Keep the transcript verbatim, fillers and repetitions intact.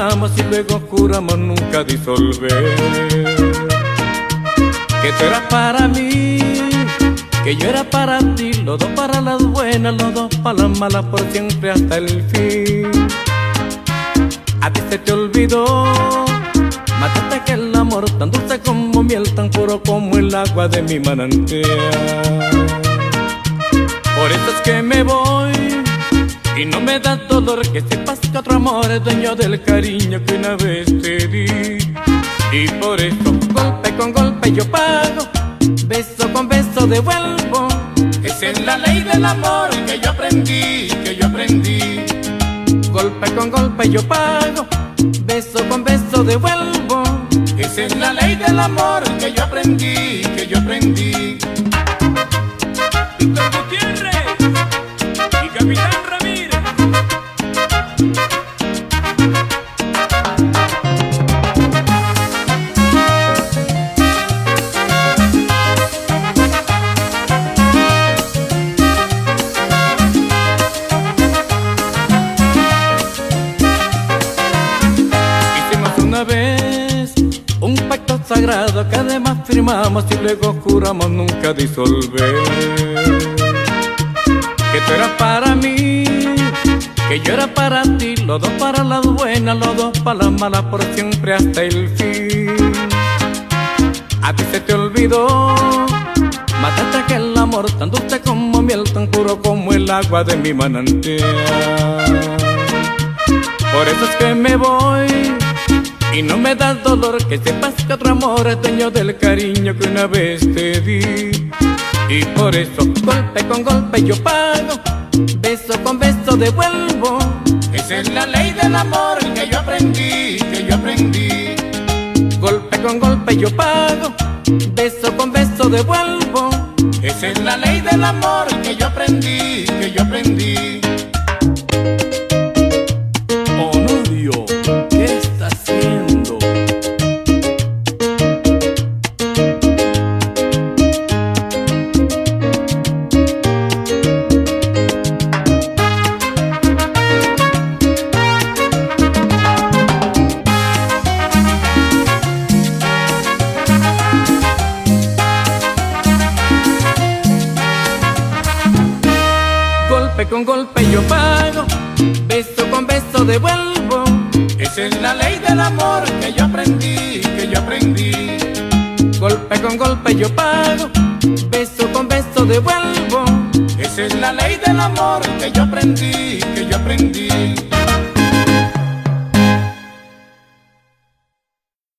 firmamos y luego juramos nunca disolver. Que tú eras para mí, que yo era para ti, los dos para las buenas, los dos para las malas, por siempre hasta el fin. A ti se te olvidó, mataste que el amor tan dulce como miel, tan puro como el agua de mi manantial. Por eso es que me voy y no me da dolor que sepas que otro amor es dueño del cariño que una vez te di. Y por eso golpe con golpe yo pago, beso con beso devuelvo. Esa es la ley del amor que yo aprendí, que yo aprendí. Golpe con golpe yo pago, beso con beso devuelvo. Esa es la ley del amor que yo aprendí, que yo aprendí. Víctor Gutiérrez y Capitán Ramírez. Una vez un pacto sagrado que además firmamos y luego juramos nunca disolver. Que tú eras para mí, que yo era para ti, los dos para las buenas, los dos para las malas, por siempre hasta el fin. A ti se te olvidó, mataste aquel amor tan dulce como miel, tan puro como el agua de mi manantial. Por eso es que me voy y no me da dolor que sepas que otro amor es dueño del cariño que una vez te di. Y por eso golpe con golpe yo pago, beso con beso devuelvo. Esa es la ley del amor que yo aprendí, que yo aprendí. Golpe con golpe yo pago, beso con beso devuelvo. Esa es la ley del amor que yo aprendí, que yo aprendí. Onodio, ¿qué está haciendo? Golpe con golpe yo pago, beso con beso devuelvo. Esa es la ley del amor que yo aprendí, que yo aprendí. Golpe con golpe yo pago, beso con beso devuelvo. Esa es la ley del amor que yo aprendí, que yo aprendí.